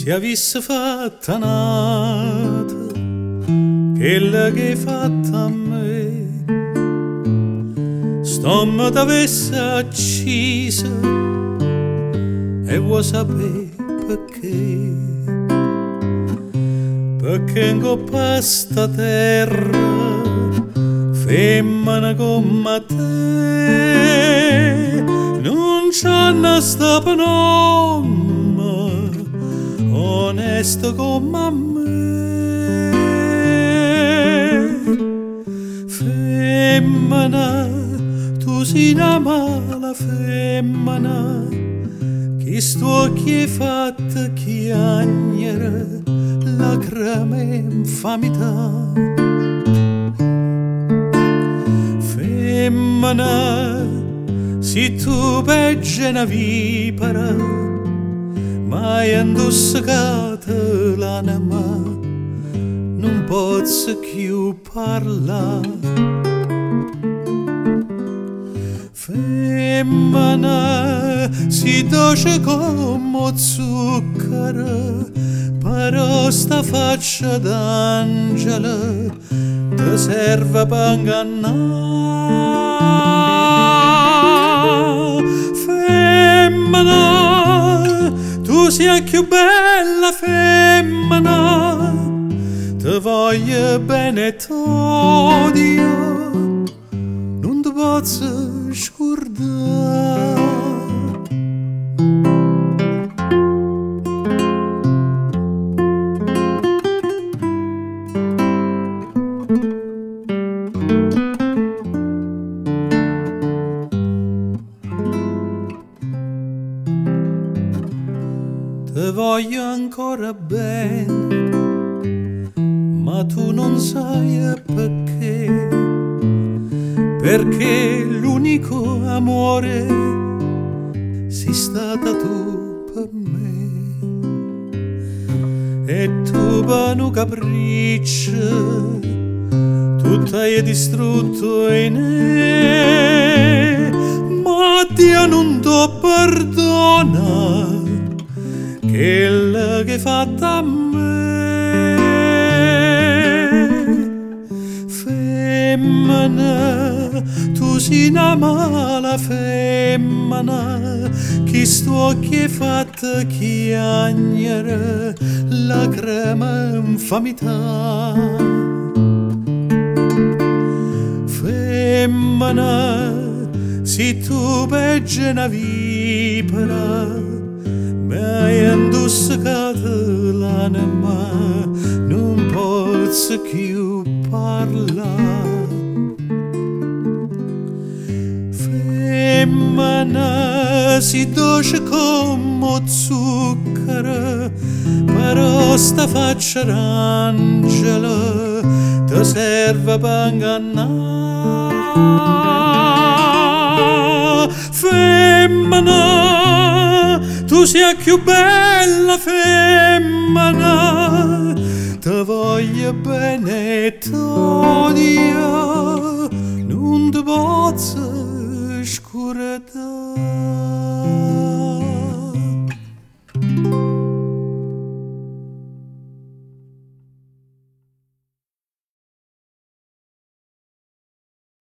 Se avesse fatta nata quella che hai fatto a me, stomma t'avesse accisa e vuoi sapere perché? Perché in coppa sta terra femmina come te non c'hanno sta nome onesto come me. Femmina, tu sei una mala femmina, che sto che fatta chiagnere lacrime infamità. Femmina, se tu peggio una vipera, mai indossicata l'anima, non posso più parlare. Femmina, si dolce come zucchero, però sta faccia d'angelo ti serve per ingannare. Femmina, tu sei più bella femmina, ti voglio bene e t'odio, non ti posso scordare. Ti voglio ancora bene, ma tu non sai perché. Perché l'unico amore sei stata tu per me. E tu per un capriccio tutto hai distrutto in me, ma Dio non ti perdona quella che hai fatto a me. Femmina, tu sei una mala femmina, che sto che hai fatto chiagnere lacrime infamità. Femmina, se tu peggio una vipera, mi hai indossicata l'anima, non posso più parlare. Femmina, si dolce come zucchero, però sta faccia d'angelo ti serve per ingannare. Femmina, tu sei più bella femmina, ti voglio bene e t'odio, non ti posso scordare.